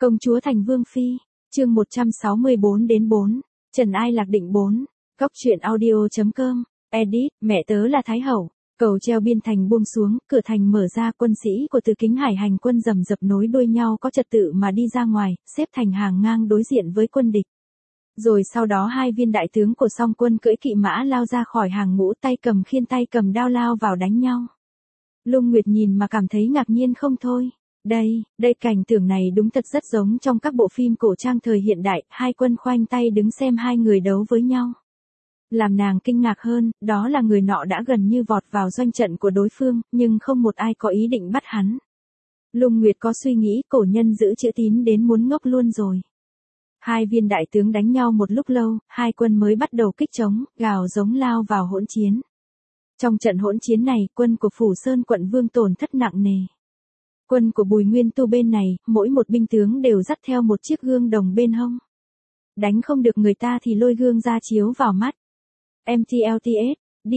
Công chúa thành vương phi, chương 164 đến 4, Trần Ai Lạc định 4, Cóc truyện audio.com, edit, mẹ tớ là Thái Hậu, cầu treo biên thành buông xuống, cửa thành mở ra, quân sĩ của Từ Kính Hải hành quân rầm rập nối đuôi nhau có trật tự mà đi ra ngoài, xếp thành hàng ngang đối diện với quân địch. Rồi sau đó hai viên đại tướng của song quân cưỡi kỵ mã lao ra khỏi hàng ngũ, tay cầm khiên tay cầm đao lao vào đánh nhau. Lung Nguyệt nhìn mà cảm thấy ngạc nhiên không thôi. Đây cảnh tượng này đúng thật rất giống trong các bộ phim cổ trang thời hiện đại, hai quân khoanh tay đứng xem hai người đấu với nhau. Làm nàng kinh ngạc hơn, đó là người nọ đã gần như vọt vào doanh trận của đối phương, nhưng không một ai có ý định bắt hắn. Lung Nguyệt có suy nghĩ, cổ nhân giữ chữ tín đến muốn ngốc luôn rồi. Hai viên đại tướng đánh nhau một lúc lâu, hai quân mới bắt đầu kích chống, gào giống lao vào hỗn chiến. Trong trận hỗn chiến này, quân của Phủ Sơn quận Vương tổn thất nặng nề. Quân của Bùi Nguyên Tu bên này, mỗi một binh tướng đều dắt theo một chiếc gương đồng bên hông. Đánh không được người ta thì lôi gương ra chiếu vào mắt. MTLTS,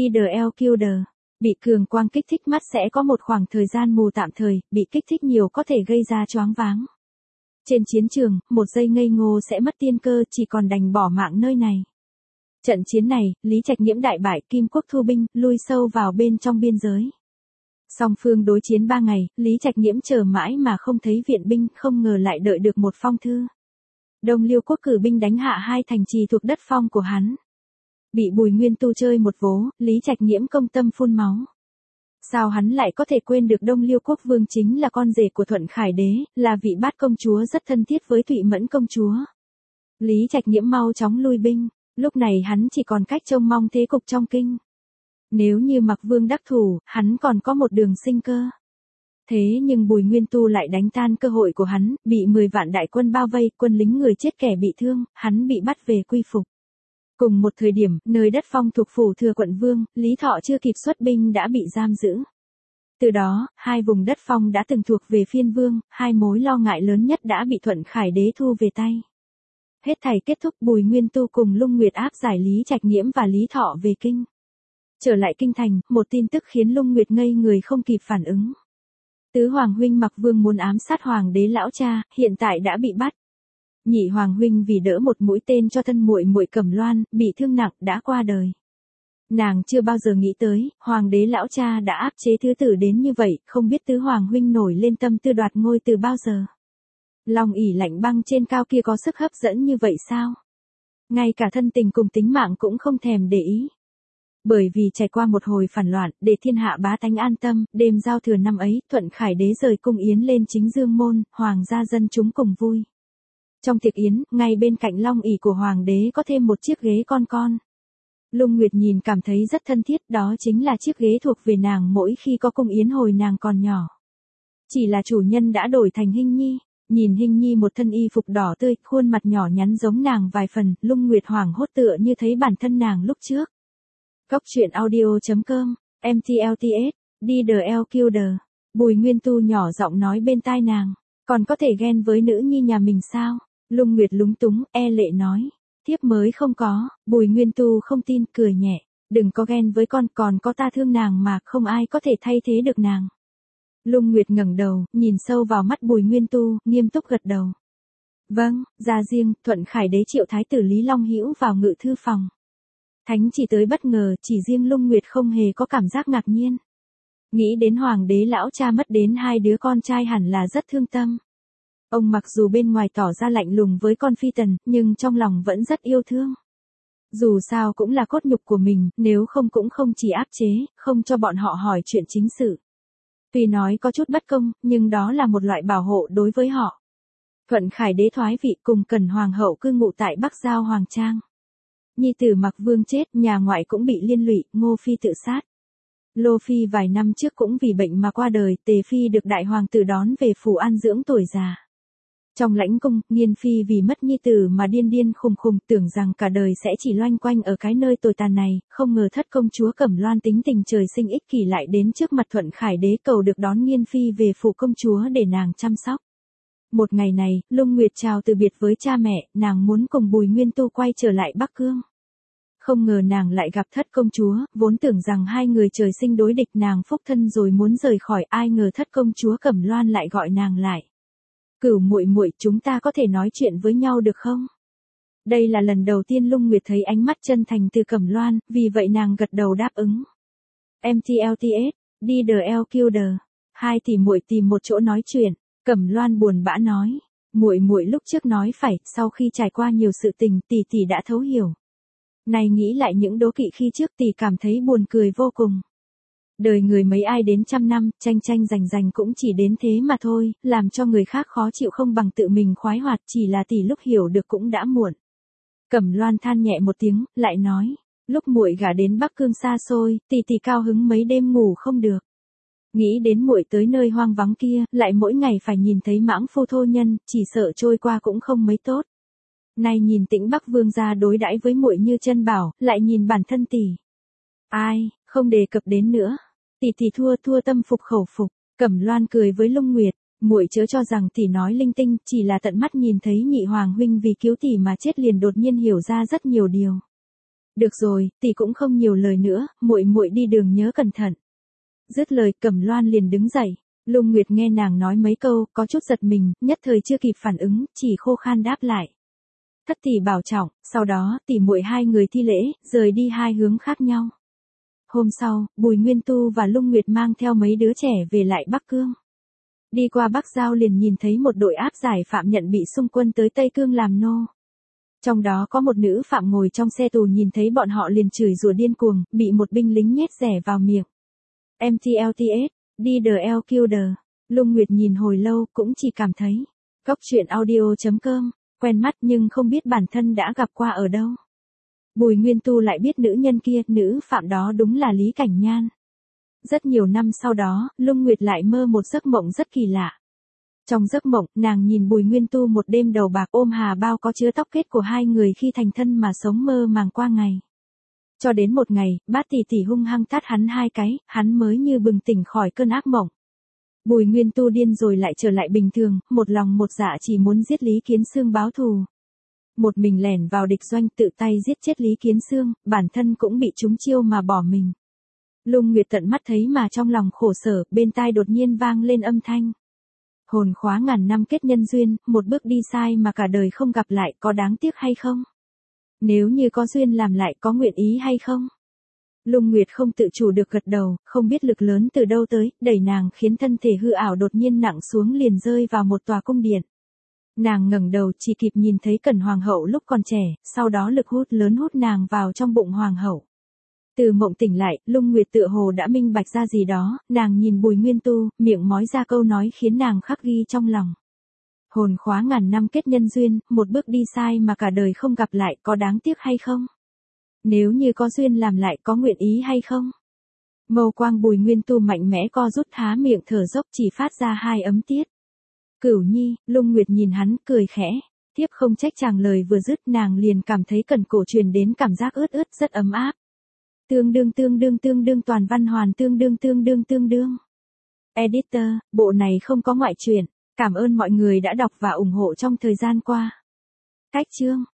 DDLQD, bị cường quang kích thích mắt sẽ có một khoảng thời gian mù tạm thời, bị kích thích nhiều có thể gây ra choáng váng. Trên chiến trường, một giây ngây ngô sẽ mất tiên cơ, chỉ còn đành bỏ mạng nơi này. Trận chiến này, Lý Trạch Nghiễm đại bại, Kim Quốc thu binh, lui sâu vào bên trong biên giới. Song phương đối chiến 3 ngày, Lý Trạch Nghiễm chờ mãi mà không thấy viện binh, không ngờ lại đợi được một phong thư. Đông Liêu quốc cử binh đánh hạ hai thành trì thuộc đất phong của hắn. Bị Bùi Nguyên Tu chơi một vố, Lý Trạch Nghiễm công tâm phun máu. Sao hắn lại có thể quên được Đông Liêu quốc vương chính là con rể của Thuận Khải đế, là vị bát công chúa rất thân thiết với Thụy Mẫn công chúa. Lý Trạch Nghiễm mau chóng lui binh, lúc này hắn chỉ còn cách trông mong thế cục trong kinh. Nếu như Mạc Vương đắc thủ, hắn còn có một đường sinh cơ. Thế nhưng Bùi Nguyên Tu lại đánh tan cơ hội của hắn, bị 10 vạn đại quân bao vây, quân lính người chết kẻ bị thương, hắn bị bắt về quy phục. Cùng một thời điểm, nơi đất phong thuộc Phủ Thừa quận Vương, Lý Thọ chưa kịp xuất binh đã bị giam giữ. Từ đó, hai vùng đất phong đã từng thuộc về Phiên Vương, hai mối lo ngại lớn nhất đã bị Thuận Khải đế thu về tay. Hết thảy kết thúc, Bùi Nguyên Tu cùng Lung Nguyệt áp giải Lý Trạch Nghiễm và Lý Thọ về kinh. Trở lại kinh thành, một tin tức khiến Lung Nguyệt ngây người không kịp phản ứng. Tứ hoàng huynh Mạc Vương muốn ám sát hoàng đế lão cha, hiện tại đã bị bắt. Nhị hoàng huynh vì đỡ một mũi tên cho thân muội muội Cẩm Loan, bị thương nặng, đã qua đời. Nàng chưa bao giờ nghĩ tới, hoàng đế lão cha đã áp chế thứ tử đến như vậy, không biết tứ hoàng huynh nổi lên tâm tư đoạt ngôi từ bao giờ. Lòng ỷ lạnh băng trên cao kia có sức hấp dẫn như vậy sao? Ngay cả thân tình cùng tính mạng cũng không thèm để ý. Bởi vì trải qua một hồi phản loạn, để thiên hạ bá tánh an tâm, đêm giao thừa năm ấy, Thuận Khải đế rời cung yến lên chính dương môn, hoàng gia dân chúng cùng vui. Trong tiệc yến, ngay bên cạnh long ỷ của hoàng đế có thêm một chiếc ghế con. Lung Nguyệt nhìn cảm thấy rất thân thiết, đó chính là chiếc ghế thuộc về nàng mỗi khi có cung yến hồi nàng còn nhỏ. Chỉ là chủ nhân đã đổi thành Hinh Nhi, nhìn Hinh Nhi một thân y phục đỏ tươi, khuôn mặt nhỏ nhắn giống nàng vài phần, Lung Nguyệt hoảng hốt tựa như thấy bản thân nàng lúc trước. Cóc truyện audio.com, MTLTS, DDLQD, Bùi Nguyên Tu nhỏ giọng nói bên tai nàng, còn có thể ghen với nữ nhi nhà mình sao? Lung Nguyệt lúng túng, e lệ nói, thiếp mới không có. Bùi Nguyên Tu không tin, cười nhẹ, đừng có ghen với con, còn có ta thương nàng mà, không ai có thể thay thế được nàng. Lung Nguyệt ngẩng đầu, nhìn sâu vào mắt Bùi Nguyên Tu, nghiêm túc gật đầu. Vâng, ra riêng, Thuận Khải đế triệu thái tử Lý Long Hữu vào ngự thư phòng. Thánh chỉ tới bất ngờ, chỉ riêng Lung Nguyệt không hề có cảm giác ngạc nhiên. Nghĩ đến hoàng đế lão cha mất đến hai đứa con trai hẳn là rất thương tâm. Ông mặc dù bên ngoài tỏ ra lạnh lùng với con phi tần, nhưng trong lòng vẫn rất yêu thương. Dù sao cũng là cốt nhục của mình, nếu không cũng không chỉ áp chế, không cho bọn họ hỏi chuyện chính sự. Tuy nói có chút bất công, nhưng đó là một loại bảo hộ đối với họ. Thuận Khải đế thoái vị cùng Cẩn hoàng hậu cư ngụ tại Bắc Giao Hoàng Trang. Nhi tử Mạc Vương chết, nhà ngoại cũng bị liên lụy, Ngô Phi tự sát. Lô Phi vài năm trước cũng vì bệnh mà qua đời, Tề Phi được đại hoàng tử đón về phủ an dưỡng tuổi già. Trong lãnh cung, Nghiên Phi vì mất nhi tử mà điên khùng, tưởng rằng cả đời sẽ chỉ loanh quanh ở cái nơi tồi tàn này, không ngờ thất công chúa Cẩm Loan tính tình trời sinh ích kỷ lại đến trước mặt Thuận Khải đế cầu được đón Nghiên Phi về phủ công chúa để nàng chăm sóc. Một ngày này, Lung Nguyệt chào từ biệt với cha mẹ, nàng muốn cùng Bùi Nguyên Tu quay trở lại Bắc Cương. Không ngờ nàng lại gặp thất công chúa, vốn tưởng rằng hai người trời sinh đối địch, nàng phúc thân rồi muốn rời khỏi, ai ngờ thất công chúa Cẩm Loan lại gọi nàng lại. Cửu muội muội, chúng ta có thể nói chuyện với nhau được không? Đây là lần đầu tiên Lung Nguyệt thấy ánh mắt chân thành từ Cẩm Loan, vì vậy nàng gật đầu đáp ứng. MTLTS, đi the LQD. Hai tỷ muội tìm một chỗ nói chuyện. Cẩm Loan buồn bã nói, muội muội lúc trước nói phải, sau khi trải qua nhiều sự tình, tỷ tỷ đã thấu hiểu. Này nghĩ lại những đố kỵ khi trước, tỷ cảm thấy buồn cười vô cùng. Đời người mấy ai đến trăm năm, tranh tranh giành giành cũng chỉ đến thế mà thôi, làm cho người khác khó chịu không bằng tự mình khoái hoạt, chỉ là tỷ lúc hiểu được cũng đã muộn. Cẩm Loan than nhẹ một tiếng, lại nói, lúc muội gả đến Bắc Cương xa xôi, tỷ cao hứng mấy đêm ngủ không được. Nghĩ đến muội tới nơi hoang vắng kia, lại mỗi ngày phải nhìn thấy mãng phu thô nhân, chỉ sợ trôi qua cũng không mấy tốt. Nay nhìn Tĩnh Bắc Vương gia đối đãi với muội như chân bảo, lại nhìn bản thân tỷ. Ai, không đề cập đến nữa. Tỷ thua tâm phục khẩu phục. Cẩm Loan cười với Lung Nguyệt, muội chớ cho rằng tỷ nói linh tinh, chỉ là tận mắt nhìn thấy nhị hoàng huynh vì cứu tỷ mà chết liền đột nhiên hiểu ra rất nhiều điều. Được rồi, tỷ cũng không nhiều lời nữa, muội đi đường nhớ cẩn thận. Dứt lời, Cẩm Loan liền đứng dậy. Lung Nguyệt nghe nàng nói mấy câu, có chút giật mình, nhất thời chưa kịp phản ứng, chỉ khô khan đáp lại. Thất tỷ bảo trọng, sau đó, tỷ muội hai người thi lễ, rời đi hai hướng khác nhau. Hôm sau, Bùi Nguyên Tu và Lung Nguyệt mang theo mấy đứa trẻ về lại Bắc Cương. Đi qua Bắc Giao liền nhìn thấy một đội áp giải phạm nhận bị xung quân tới Tây Cương làm nô. Trong đó có một nữ phạm ngồi trong xe tù nhìn thấy bọn họ liền chửi rủa điên cuồng, bị một binh lính nhét rẻ vào miệng. MTLTS, đi the LQD. Lung Nguyệt nhìn hồi lâu cũng chỉ cảm thấy. Coctruyện.audio.com, quen mắt nhưng không biết bản thân đã gặp qua ở đâu. Bùi Nguyên Tu lại biết nữ nhân kia, nữ phạm đó đúng là Lý Cảnh Nhan. Rất nhiều năm sau đó, Lung Nguyệt lại mơ một giấc mộng rất kỳ lạ. Trong giấc mộng, nàng nhìn Bùi Nguyên Tu một đêm đầu bạc ôm hà bao có chứa tóc kết của hai người khi thành thân mà sống mơ màng qua ngày. Cho đến một ngày, Bát tỷ hung hăng tát hắn hai cái, hắn mới như bừng tỉnh khỏi cơn ác mộng. Bùi Nguyên Tu điên rồi lại trở lại bình thường, một lòng một dạ chỉ muốn giết Lý Kiến Xương báo thù. Một mình lẻn vào địch doanh tự tay giết chết Lý Kiến Xương, bản thân cũng bị trúng chiêu mà bỏ mình. Lung Nguyệt tận mắt thấy mà trong lòng khổ sở, bên tai đột nhiên vang lên âm thanh. Hồn khóa ngàn năm kết nhân duyên, một bước đi sai mà cả đời không gặp lại, có đáng tiếc hay không? Nếu như có duyên làm lại có nguyện ý hay không? Lung Nguyệt không tự chủ được gật đầu, không biết lực lớn từ đâu tới, đẩy nàng khiến thân thể hư ảo đột nhiên nặng xuống liền rơi vào một tòa cung điện. Nàng ngẩng đầu chỉ kịp nhìn thấy Cẩn Hoàng hậu lúc còn trẻ, sau đó lực hút lớn hút nàng vào trong bụng Hoàng hậu. Từ mộng tỉnh lại, Lung Nguyệt tựa hồ đã minh bạch ra gì đó, nàng nhìn Bùi Nguyên Tu, miệng mói ra câu nói khiến nàng khắc ghi trong lòng. Hồn khóa ngàn năm kết nhân duyên, một bước đi sai mà cả đời không gặp lại, có đáng tiếc hay không? Nếu như có duyên làm lại có nguyện ý hay không? Mâu quang Bùi Nguyên Tu mạnh mẽ co rút há miệng thở dốc chỉ phát ra hai ấm tiết. Cửu Nhi, Lung Nguyệt nhìn hắn, cười khẽ. Thiếp không trách chàng lời vừa dứt nàng liền cảm thấy cẩn cổ truyền đến cảm giác ướt ướt rất ấm áp. Tương đương toàn văn hoàn tương đương. Editor, bộ này không có ngoại truyện. Cảm ơn mọi người đã đọc và ủng hộ trong thời gian qua. Cách chương